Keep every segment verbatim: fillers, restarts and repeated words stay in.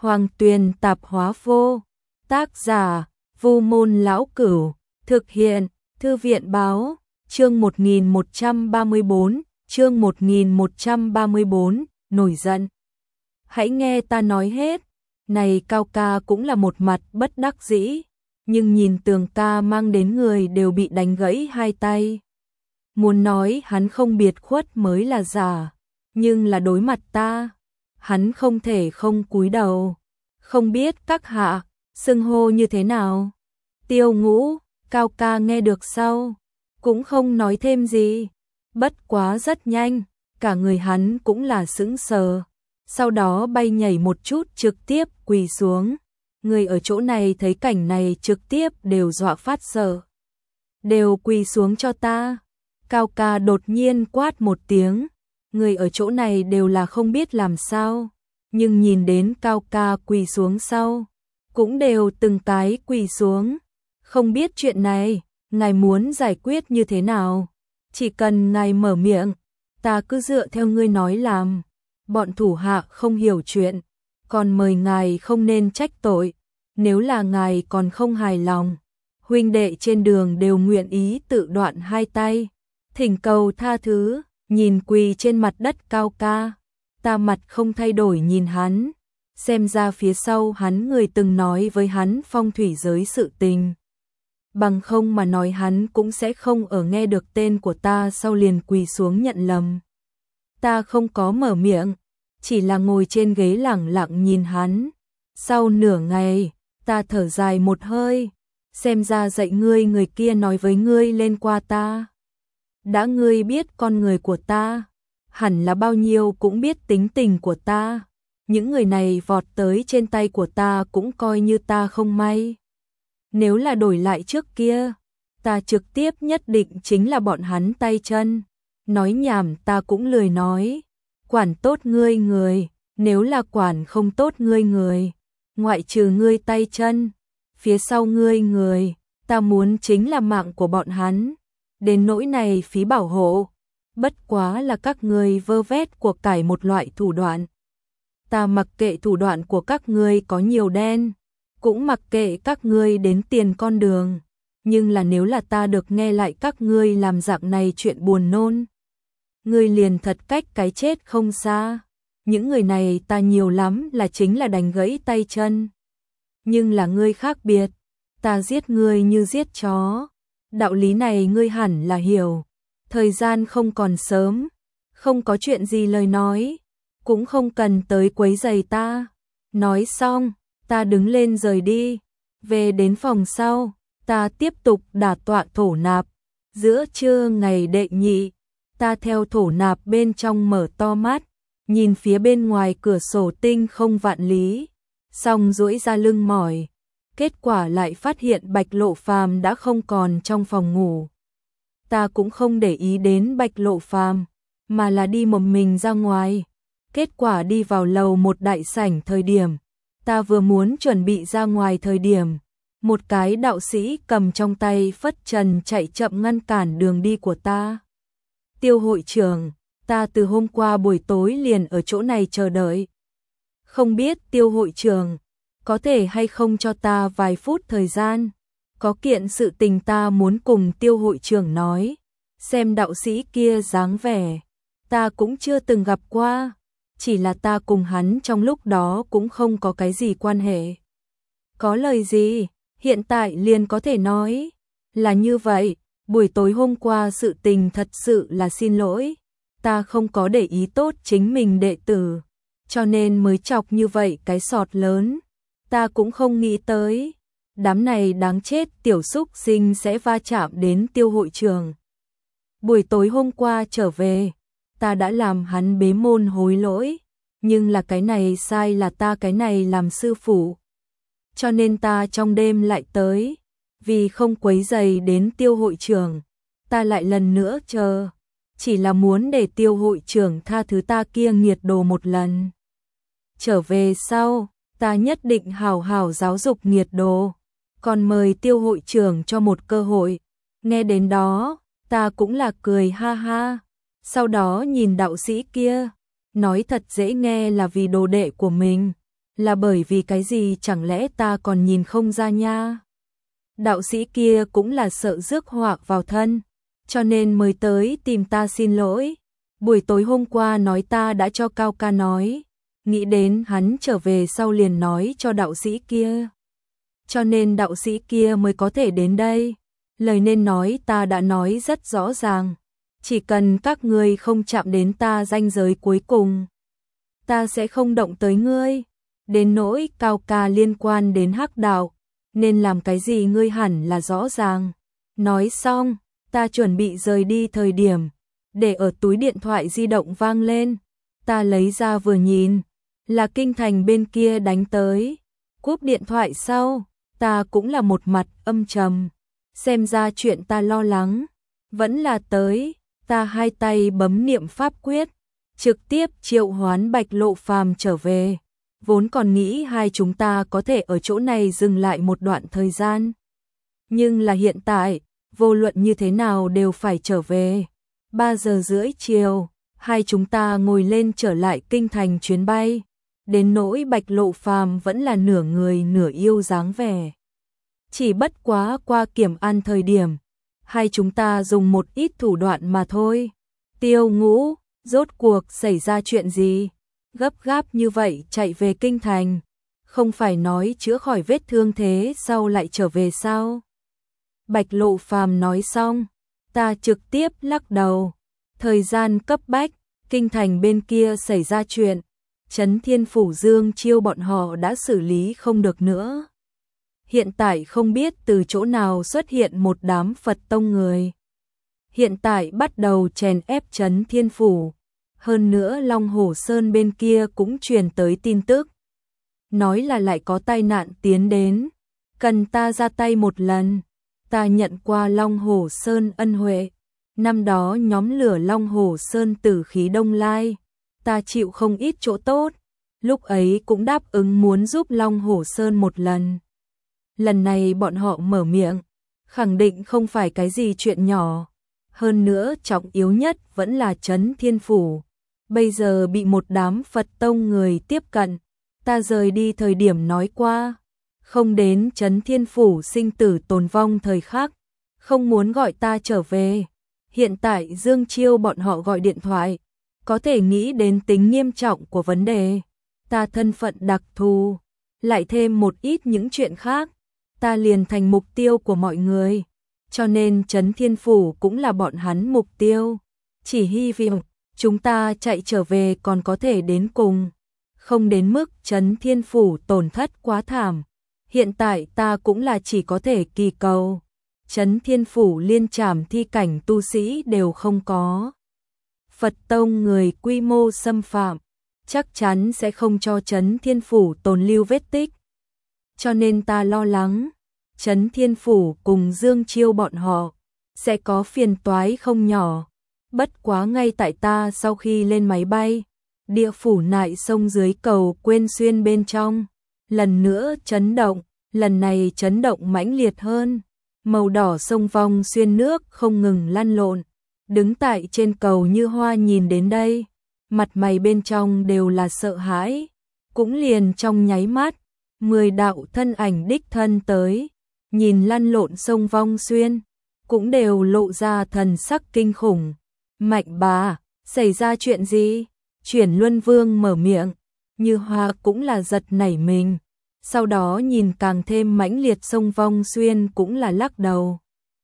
Hoàng Tuyền Tạp Hóa Vô. Tác giả: Vu Môn Lão Cửu. Thực hiện: Thư viện Báo. Chương một nghìn một trăm ba mươi bốn, chương một nghìn một trăm ba mươi bốn, nổi giận. Hãy nghe ta nói hết. Này Cao ca cũng là một mặt bất đắc dĩ, nhưng nhìn Tường ca mang đến người đều bị đánh gãy hai tay. Muốn nói hắn không biệt khuất mới là giả, nhưng là đối mặt ta, hắn không thể không cúi đầu. Không biết các hạ xưng hô như thế nào? Tiêu Ngũ. Cao ca nghe được sau cũng không nói thêm gì, bất quá rất nhanh, cả người hắn cũng là sững sờ, sau đó bay nhảy một chút trực tiếp quỳ xuống. Người ở chỗ này thấy cảnh này trực tiếp đều dọa phát sợ. Đều quỳ xuống cho ta. Cao ca đột nhiên quát một tiếng, người ở chỗ này đều là không biết làm sao, nhưng nhìn đến Cao ca quỳ xuống sau, cũng đều từng cái quỳ xuống. Không biết chuyện này, ngài muốn giải quyết như thế nào? Chỉ cần ngài mở miệng, ta cứ dựa theo ngươi nói làm. Bọn thủ hạ không hiểu chuyện, còn mời ngài không nên trách tội. Nếu là ngài còn không hài lòng, huynh đệ trên đường đều nguyện ý tự đoạn hai tay, thỉnh cầu tha thứ. Nhìn quỳ trên mặt đất Cao ca, ta mặt không thay đổi nhìn hắn, xem ra phía sau hắn người từng nói với hắn phong thủy giới sự tình. Bằng không mà nói hắn cũng sẽ không ở nghe được tên của ta sau liền quỳ xuống nhận lầm. Ta không có mở miệng, chỉ là ngồi trên ghế lẳng lặng nhìn hắn. Sau nửa ngày, ta thở dài một hơi, xem ra dạy ngươi người kia nói với ngươi lên qua ta. Đã ngươi biết con người của ta, hẳn là bao nhiêu cũng biết tính tình của ta. Những người này vọt tới trên tay của ta cũng coi như ta không may. Nếu là đổi lại trước kia, ta trực tiếp nhất định chính là bọn hắn tay chân. Nói nhảm ta cũng lười nói. Quản tốt ngươi người, nếu là quản không tốt ngươi người, ngoại trừ ngươi tay chân, phía sau ngươi người, ta muốn chính là mạng của bọn hắn. Đến nỗi này phí bảo hộ, bất quá là các ngươi vơ vét của cải một loại thủ đoạn. Ta mặc kệ thủ đoạn của các ngươi có nhiều đen, cũng mặc kệ các ngươi đến tiền con đường, nhưng là nếu là ta được nghe lại các ngươi làm dạng này chuyện buồn nôn, ngươi liền thật cách cái chết không xa. Những người này ta nhiều lắm là chính là đánh gãy tay chân, nhưng là ngươi khác biệt, ta giết ngươi như giết chó. Đạo lý này ngươi hẳn là hiểu. Thời gian không còn sớm, không có chuyện gì lời nói, cũng không cần tới quấy rầy ta. Nói xong, ta đứng lên rời đi, về đến phòng sau, ta tiếp tục đả tọa thổ nạp. Giữa trưa ngày đệ nhị, ta theo thổ nạp bên trong mở to mắt, nhìn phía bên ngoài cửa sổ tinh không vạn lý, xong duỗi ra lưng mỏi. Kết quả lại phát hiện Bạch Lộ Phàm đã không còn trong phòng ngủ. Ta cũng không để ý đến Bạch Lộ Phàm, mà là đi một mình ra ngoài. Kết quả đi vào lầu một đại sảnh thời điểm, ta vừa muốn chuẩn bị ra ngoài thời điểm, một cái đạo sĩ cầm trong tay phất trần chạy chậm ngăn cản đường đi của ta. Tiêu hội trưởng, ta từ hôm qua buổi tối liền ở chỗ này chờ đợi. Không biết Tiêu hội trưởng có thể hay không cho ta vài phút thời gian, có kiện sự tình ta muốn cùng Tiêu hội trưởng nói. Xem đạo sĩ kia dáng vẻ, ta cũng chưa từng gặp qua, chỉ là ta cùng hắn trong lúc đó cũng không có cái gì quan hệ. Có lời gì, hiện tại liền có thể nói. Là như vậy, buổi tối hôm qua sự tình thật sự là xin lỗi, ta không có để ý tốt chính mình đệ tử, cho nên mới chọc như vậy cái sọt lớn. Ta cũng không nghĩ tới, đám này đáng chết tiểu xúc sinh sẽ va chạm đến Tiêu hội trưởng. Buổi tối hôm qua trở về, ta đã làm hắn bế môn hối lỗi, nhưng là cái này sai là ta cái này làm sư phụ. Cho nên ta trong đêm lại tới, vì không quấy rầy đến Tiêu hội trưởng, ta lại lần nữa chờ, chỉ là muốn để Tiêu hội trưởng tha thứ ta kia nghiệt đồ một lần. Trở về sau, ta nhất định hào hào giáo dục nghiệt đồ, còn mời Tiêu hội trưởng cho một cơ hội. Nghe đến đó, ta cũng là cười ha ha, sau đó nhìn đạo sĩ kia, nói thật dễ nghe là vì đồ đệ của mình, Là bởi vì cái gì chẳng lẽ ta còn nhìn không ra nha? Đạo sĩ kia cũng là sợ rước họa vào thân, cho nên mới tới tìm ta xin lỗi. Buổi tối hôm qua nói ta đã cho Cao ca nói, nghĩ đến hắn trở về sau liền nói cho đạo sĩ kia. Cho nên đạo sĩ kia mới có thể đến đây. Lời nên nói ta đã nói rất rõ ràng, chỉ cần các ngươi không chạm đến ta ranh giới cuối cùng, ta sẽ không động tới ngươi. Đến nỗi Cao ca liên quan đến hắc đạo, nên làm cái gì ngươi hẳn là rõ ràng. Nói xong, ta chuẩn bị rời đi thời điểm, để ở túi điện thoại di động vang lên. Ta lấy ra vừa nhìn, là Kinh Thành bên kia đánh tới. Cúp điện thoại sau, ta cũng là một mặt âm trầm. Xem ra chuyện ta lo lắng, vẫn là tới. Ta hai tay bấm niệm pháp quyết, trực tiếp triệu hoán Bạch Lộ Phàm trở về. Vốn còn nghĩ hai chúng ta có thể ở chỗ này dừng lại một đoạn thời gian. Nhưng là hiện tại, vô luận như thế nào đều phải trở về. Ba giờ rưỡi chiều, hai chúng ta ngồi lên trở lại Kinh Thành chuyến bay. Đến nỗi Bạch Lộ Phàm vẫn là nửa người nửa yêu dáng vẻ. Chỉ bất quá qua kiểm an thời điểm, hai chúng ta dùng một ít thủ đoạn mà thôi. Tiêu Ngũ, rốt cuộc xảy ra chuyện gì? Gấp gáp như vậy chạy về Kinh Thành, không phải nói chữa khỏi vết thương thế sau lại trở về sao? Bạch Lộ Phàm nói xong, ta trực tiếp lắc đầu. Thời gian cấp bách, Kinh Thành bên kia xảy ra chuyện, Trấn Thiên Phủ Dương Chiêu bọn họ đã xử lý không được nữa. Hiện tại không biết từ chỗ nào xuất hiện một đám Phật tông người. Hiện tại bắt đầu chèn ép Trấn Thiên Phủ. Hơn nữa Long Hổ Sơn bên kia cũng truyền tới tin tức. Nói là lại có tai nạn tiến đến. Cần ta ra tay một lần. Ta nhận qua Long Hổ Sơn ân huệ. Năm đó nhóm lửa Long Hổ Sơn tử khí đông lai. Ta chịu không ít chỗ tốt. Lúc ấy cũng đáp ứng muốn giúp Long Hổ Sơn một lần. Lần này bọn họ mở miệng, khẳng định không phải cái gì chuyện nhỏ. Hơn nữa trọng yếu nhất vẫn là Trấn Thiên Phủ. Bây giờ bị một đám Phật tông người tiếp cận. Ta rời đi thời điểm nói qua, không đến Trấn Thiên Phủ sinh tử tồn vong thời khắc, không muốn gọi ta trở về. Hiện tại Dương Chiêu bọn họ gọi điện thoại, có thể nghĩ đến tính nghiêm trọng của vấn đề. Ta thân phận đặc thù, lại thêm một ít những chuyện khác, ta liền thành mục tiêu của mọi người. Cho nên Trấn Thiên Phủ cũng là bọn hắn mục tiêu. Chỉ hy vọng chúng ta chạy trở về còn có thể đến cùng, không đến mức Trấn Thiên Phủ tổn thất quá thảm. Hiện tại ta cũng là chỉ có thể kỳ cầu. Trấn Thiên Phủ liên trảm thi cảnh tu sĩ đều không có. Phật tông người quy mô xâm phạm, chắc chắn sẽ không cho Trấn Thiên Phủ tồn lưu vết tích. Cho nên ta lo lắng, Trấn Thiên Phủ cùng Dương Chiêu bọn họ sẽ có phiền toái không nhỏ. Bất quá ngay tại ta sau khi lên máy bay, địa phủ nại sông dưới cầu Quên Xuyên bên trong, lần nữa chấn động, lần này chấn động mãnh liệt hơn. Màu đỏ sông vong xuyên nước không ngừng lăn lộn, đứng tại trên cầu Như Hoa nhìn đến đây, mặt mày bên trong đều là sợ hãi. Cũng liền trong nháy mắt, mười đạo thân ảnh đích thân tới, nhìn lăn lộn sông vong xuyên, cũng đều lộ ra thần sắc kinh khủng. Mạnh bà, xảy ra chuyện gì? Chuyển Luân Vương mở miệng, Như Hoa cũng là giật nảy mình. Sau đó nhìn càng thêm mãnh liệt sông vong xuyên cũng là lắc đầu.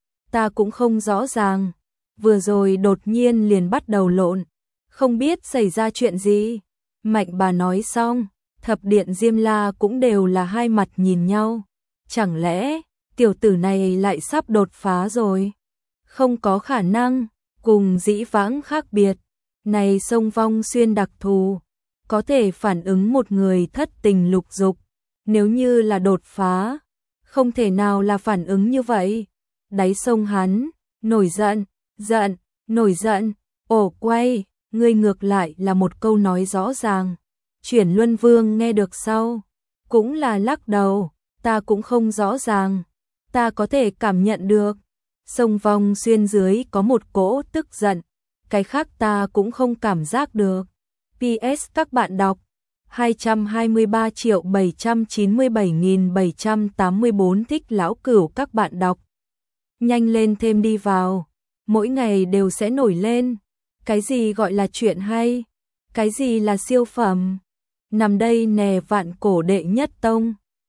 Ta cũng không rõ ràng, vừa rồi đột nhiên liền bắt đầu lộn, không biết xảy ra chuyện gì. Mạnh bà nói xong, thập điện Diêm La cũng đều là hai mặt nhìn nhau. Chẳng lẽ tiểu tử này lại sắp đột phá rồi? Không có khả năng, cùng dĩ vãng khác biệt. Này sông vong xuyên đặc thù, có thể phản ứng một người thất tình lục dục. Nếu như là đột phá, không thể nào là phản ứng như vậy. Đáy sông hắn, nổi giận, giận, nổi giận, ổ quay, ngươi ngược lại là một câu nói rõ ràng. Chuyển Luân Vương nghe được sau, cũng là lắc đầu, ta cũng không rõ ràng, ta có thể cảm nhận được. Sông vong xuyên dưới có một cỗ tức giận, cái khác ta cũng không cảm giác được. pê ét các bạn đọc hai trăm hai mươi ba triệu bảy trăm chín mươi bảy nghìn bảy trăm tám mươi bốn thích lão cửu các bạn đọc. Nhanh lên thêm đi vào, mỗi ngày đều sẽ nổi lên. Cái gì gọi là chuyện hay? Cái gì là siêu phẩm? Nằm đây nè vạn cổ đệ nhất tông.